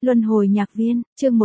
Luân hồi nhạc viên, chương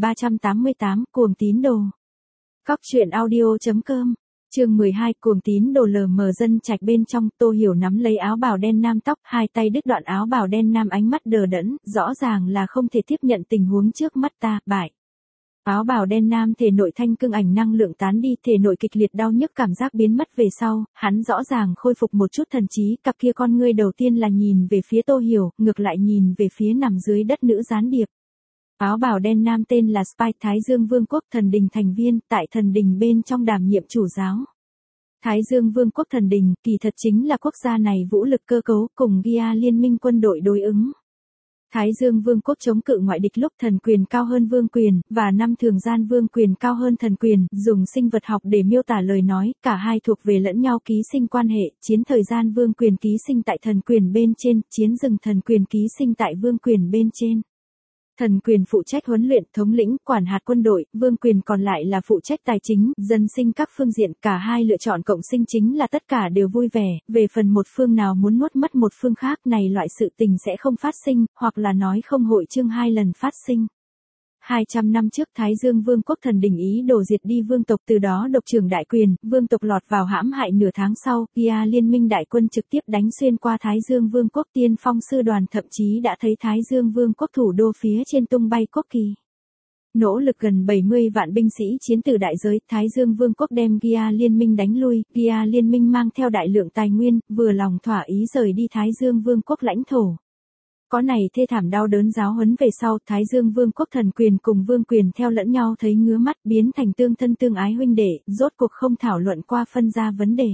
1388, cuồng tín đồ. Cóc truyện audio.com, chương 12, cuồng tín đồ lờ mờ dân trạch bên trong. Tô Hiểu nắm lấy áo bào đen nam tóc, hai tay đứt đoạn áo bào đen nam, ánh mắt đờ đẫn, rõ ràng là không thể tiếp nhận tình huống trước mắt ta, bại. Áo bào đen nam thể nội thanh cương ảnh năng lượng tán đi, thể nội kịch liệt đau nhức cảm giác biến mất về sau, hắn rõ ràng khôi phục một chút thần trí, cặp kia con ngươi đầu tiên là nhìn về phía Tô Hiểu, ngược lại nhìn về phía nằm dưới đất nữ gián điệp. Áo bào đen nam tên là Spy, Thái Dương Vương quốc thần đình thành viên, tại thần đình bên trong đảm nhiệm chủ giáo. Thái Dương Vương quốc thần đình, kỳ thật chính là quốc gia này vũ lực cơ cấu cùng Gia liên minh quân đội đối ứng. Thái Dương Vương quốc chống cự ngoại địch lúc thần quyền cao hơn vương quyền, và năm thường gian vương quyền cao hơn thần quyền, dùng sinh vật học để miêu tả lời nói, cả hai thuộc về lẫn nhau ký sinh quan hệ, chiến thời gian vương quyền ký sinh tại thần quyền bên trên, chiến rừng thần quyền ký sinh tại vương quyền bên trên. Thần quyền phụ trách huấn luyện, thống lĩnh, quản hạt quân đội, vương quyền còn lại là phụ trách tài chính, dân sinh các phương diện, cả hai lựa chọn cộng sinh chính là tất cả đều vui vẻ, về phần một phương nào muốn nuốt mất một phương khác này loại sự tình sẽ không phát sinh, hoặc là nói không hội chương hai lần phát sinh. 200 năm trước Thái Dương Vương quốc thần đình ý đồ diệt đi vương tộc, từ đó độc trưởng đại quyền, vương tộc lọt vào hãm hại. Nửa tháng sau, Gia liên minh đại quân trực tiếp đánh xuyên qua Thái Dương Vương quốc, tiên phong sư đoàn thậm chí đã thấy Thái Dương Vương quốc thủ đô phía trên tung bay quốc kỳ. Nỗ lực gần 70 vạn binh sĩ chiến từ đại giới, Thái Dương Vương quốc đem Gia liên minh đánh lui, Gia liên minh mang theo đại lượng tài nguyên, vừa lòng thỏa ý rời đi Thái Dương Vương quốc lãnh thổ. Có này thê thảm đau đớn giáo huấn về sau, Thái Dương Vương quốc thần quyền cùng vương quyền theo lẫn nhau thấy ngứa mắt, biến thành tương thân tương ái huynh đệ, rốt cuộc không thảo luận qua phân ra vấn đề.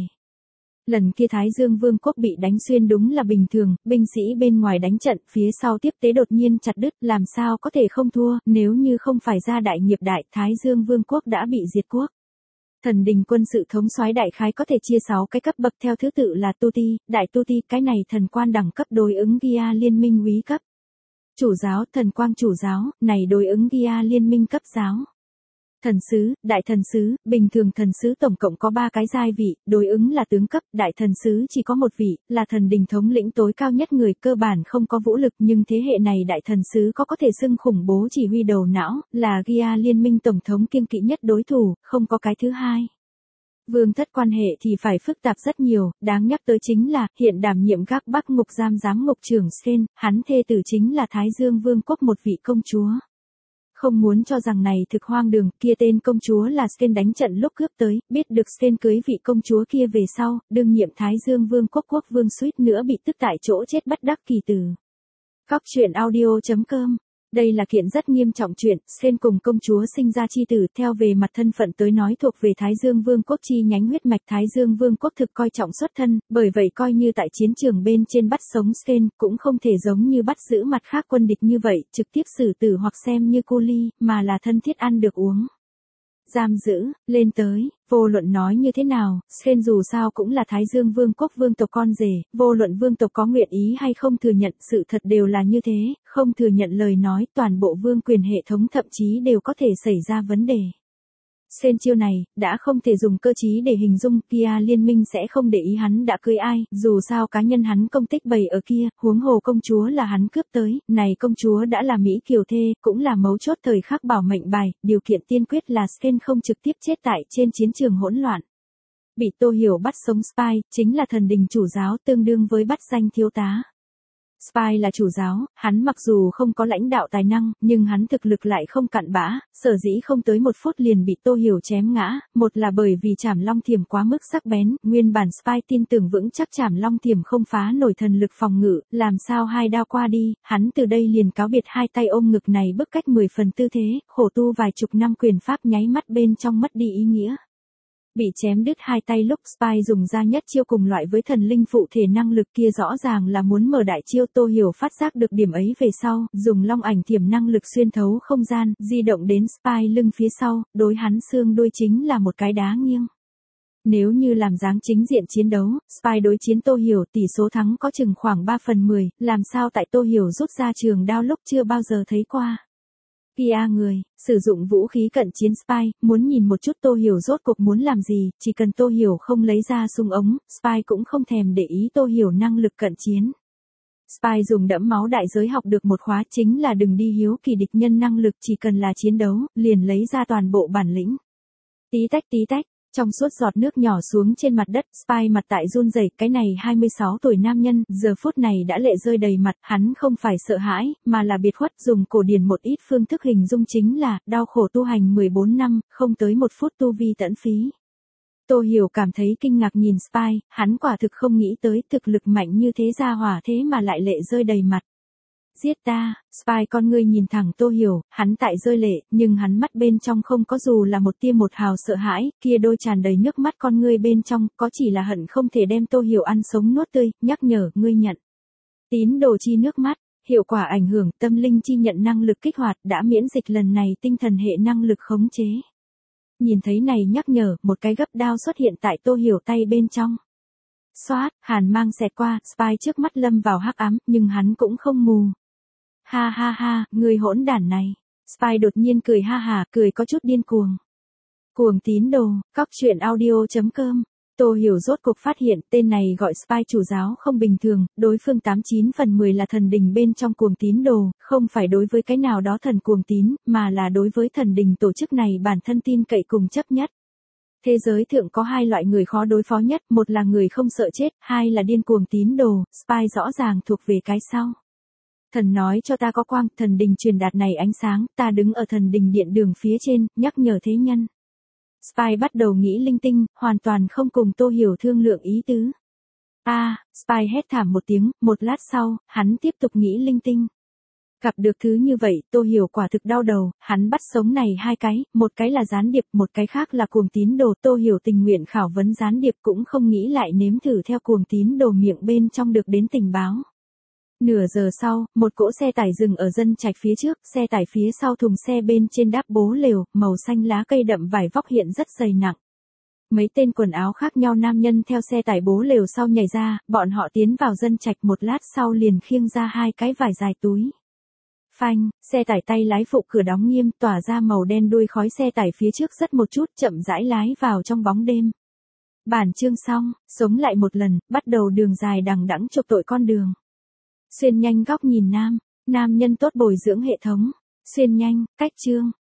Lần kia Thái Dương Vương quốc bị đánh xuyên đúng là bình thường, binh sĩ bên ngoài đánh trận, phía sau tiếp tế đột nhiên chặt đứt, làm sao có thể không thua, nếu như không phải ra đại nghiệp đại, Thái Dương Vương quốc đã bị diệt quốc. Thần đình quân sự thống soái đại khái có thể chia 6 cái cấp bậc theo thứ tự là tu ti, đại tu ti, cái này thần quan đẳng cấp đối ứng Gia liên minh úy cấp. Chủ giáo, thần quang chủ giáo, này đối ứng Gia liên minh cấp giáo. Thần sứ, đại thần sứ, bình thường thần sứ tổng cộng có 3 cái giai vị, đối ứng là tướng cấp, đại thần sứ chỉ có một vị, là thần đình thống lĩnh tối cao nhất người, cơ bản không có vũ lực, nhưng thế hệ này đại thần sứ có thể xưng khủng bố chỉ huy đầu não, là Gia liên minh tổng thống kiêng kỵ nhất đối thủ, không có cái thứ hai. Vương thất quan hệ thì phải phức tạp rất nhiều, đáng nhắc tới chính là, hiện đảm nhiệm gác bắc ngục giám ngục trưởng Sen, hắn thê tử chính là Thái Dương Vương quốc một vị công chúa. Không muốn cho rằng này thực hoang đường, kia tên công chúa là Sen đánh trận lúc cướp tới, biết được Sen cưới vị công chúa kia về sau, đương nhiệm Thái Dương Vương quốc quốc vương suýt nữa bị tức tại chỗ chết bất đắc kỳ tử. Cóc truyện audio.com. Đây là kiện rất nghiêm trọng chuyện, Sen cùng công chúa sinh ra chi tử, theo về mặt thân phận tới nói thuộc về Thái Dương Vương quốc chi nhánh huyết mạch. Thái Dương Vương quốc thực coi trọng xuất thân, bởi vậy coi như tại chiến trường bên trên bắt sống Sen, cũng không thể giống như bắt giữ mặt khác quân địch như vậy, trực tiếp xử tử hoặc xem như cô ly, mà là thân thiết ăn được uống. Giam giữ, lên tới, vô luận nói như thế nào, Sen dù sao cũng là Thái Dương Vương quốc vương tộc con rể, vô luận vương tộc có nguyện ý hay không thừa nhận, sự thật đều là như thế, không thừa nhận lời nói, toàn bộ vương quyền hệ thống thậm chí đều có thể xảy ra vấn đề. Sen chiêu này, đã không thể dùng cơ trí để hình dung, Gia liên minh sẽ không để ý hắn đã cưới ai, dù sao cá nhân hắn công tích bày ở kia, huống hồ công chúa là hắn cướp tới, này công chúa đã là Mỹ kiều thê, cũng là mấu chốt thời khắc bảo mệnh bài, điều kiện tiên quyết là Sen không trực tiếp chết tại trên chiến trường hỗn loạn. Bị Tô Hiểu bắt sống Spy, chính là thần đình chủ giáo, tương đương với bắt danh thiếu tá. Spy là chủ giáo, hắn mặc dù không có lãnh đạo tài năng, nhưng hắn thực lực lại không cặn bã, sở dĩ không tới 1 phút liền bị Tô Hiểu chém ngã, một là bởi vì trảm long thiểm quá mức sắc bén, nguyên bản Spy tin tưởng vững chắc trảm long thiểm không phá nổi thần lực phòng ngự, làm sao 2 đao qua đi, hắn từ đây liền cáo biệt, hai tay ôm ngực này bức cách 10 phần tư thế, khổ tu vài chục năm quyền pháp nháy mắt bên trong mất đi ý nghĩa. Bị chém đứt 2 tay lúc Spy dùng ra nhất chiêu cùng loại với thần linh phụ thể năng lực kia rõ ràng là muốn mở đại chiêu. Tô Hiểu phát giác được điểm ấy về sau, dùng long ảnh thiểm năng lực xuyên thấu không gian, di động đến Spy lưng phía sau, đối hắn xương đuôi chính là một cái đá nghiêng. Nếu như làm dáng chính diện chiến đấu, Spy đối chiến Tô Hiểu tỷ số thắng có chừng khoảng 3/10, làm sao tại Tô Hiểu rút ra trường đao lúc chưa bao giờ thấy qua. Kia người, sử dụng vũ khí cận chiến Spy, muốn nhìn một chút Tô Hiểu rốt cuộc muốn làm gì, chỉ cần Tô Hiểu không lấy ra súng ống, Spy cũng không thèm để ý Tô Hiểu năng lực cận chiến. Spy dùng đẫm máu đại giới học được một khóa chính là đừng đi hiếu kỳ địch nhân năng lực, chỉ cần là chiến đấu, liền lấy ra toàn bộ bản lĩnh. Tí tách, trong suốt giọt nước nhỏ xuống trên mặt đất, Spy mặt tại run rẩy, cái này 26 tuổi nam nhân, giờ phút này đã lệ rơi đầy mặt, hắn không phải sợ hãi, mà là biệt khuất, dùng cổ điển một ít phương thức hình dung chính là, đau khổ tu hành 14 năm, không tới 1 phút tu vi tẫn phí. Tô Hiểu cảm thấy kinh ngạc nhìn Spy, hắn quả thực không nghĩ tới thực lực mạnh như thế ra hỏa thế mà lại lệ rơi đầy mặt. Giết ta, Spy con ngươi nhìn thẳng Tô Hiểu, hắn tại rơi lệ, nhưng hắn mắt bên trong không có dù là một tia một hào sợ hãi, kia đôi tràn đầy nước mắt con ngươi bên trong, có chỉ là hận không thể đem Tô Hiểu ăn sống nuốt tươi, nhắc nhở, ngươi nhận. Tín đồ chi nước mắt, hiệu quả ảnh hưởng, tâm linh chi nhận năng lực kích hoạt, đã miễn dịch lần này tinh thần hệ năng lực khống chế. Nhìn thấy này nhắc nhở, một cái gấp đao xuất hiện tại Tô Hiểu tay bên trong. Xoát, hàn mang xẹt qua, Spy trước mắt lâm vào hắc ám, nhưng hắn cũng không mù. Ha ha ha, người hỗn đản này. Spy đột nhiên cười ha hà, cười có chút điên cuồng. Cuồng tín đồ, cóc truyện audio.com. Tô Hiểu rốt cuộc phát hiện tên này gọi Spy chủ giáo không bình thường, đối phương 89 phần 10 là thần đình bên trong cuồng tín đồ, không phải đối với cái nào đó thần cuồng tín, mà là đối với thần đình tổ chức này bản thân tin cậy cùng chấp nhất. Thế giới thượng có 2 loại người khó đối phó nhất, một là người không sợ chết, 2 là điên cuồng tín đồ, Spy rõ ràng thuộc về cái sau. Thần nói cho ta có quang, thần đình truyền đạt này ánh sáng, ta đứng ở thần đình điện đường phía trên, nhắc nhở thế nhân. Spy bắt đầu nghĩ linh tinh, hoàn toàn không cùng Tô Hiểu thương lượng ý tứ. Spy hét thảm một tiếng, một lát sau, hắn tiếp tục nghĩ linh tinh. Gặp được thứ như vậy, Tô Hiểu quả thực đau đầu, hắn bắt sống này 2 cái, một cái là gián điệp, một cái khác là cuồng tín đồ. Tô Hiểu tình nguyện khảo vấn gián điệp cũng không nghĩ lại nếm thử theo cuồng tín đồ miệng bên trong được đến tình báo. Nửa giờ sau, một cỗ xe tải dừng ở dân trạch phía trước, xe tải phía sau thùng xe bên trên đáp bố lều, màu xanh lá cây đậm vải vóc hiện rất dày nặng. Mấy tên quần áo khác nhau nam nhân theo xe tải bố lều sau nhảy ra, bọn họ tiến vào dân trạch một lát sau liền khiêng ra 2 cái vải dài túi. Phanh, xe tải tay lái phụ cửa đóng nghiêm, tỏa ra màu đen đuôi khói, xe tải phía trước rất một chút, chậm rãi lái vào trong bóng đêm. Bản chương xong, sống lại một lần, bắt đầu đường dài đằng đẵng chụp tội con đường. Xuyên nhanh góc nhìn nam nhân tốt bồi dưỡng hệ thống. Xuyên nhanh, cách chương.